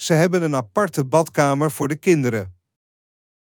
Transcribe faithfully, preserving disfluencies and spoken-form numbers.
Ze hebben een aparte badkamer voor de kinderen.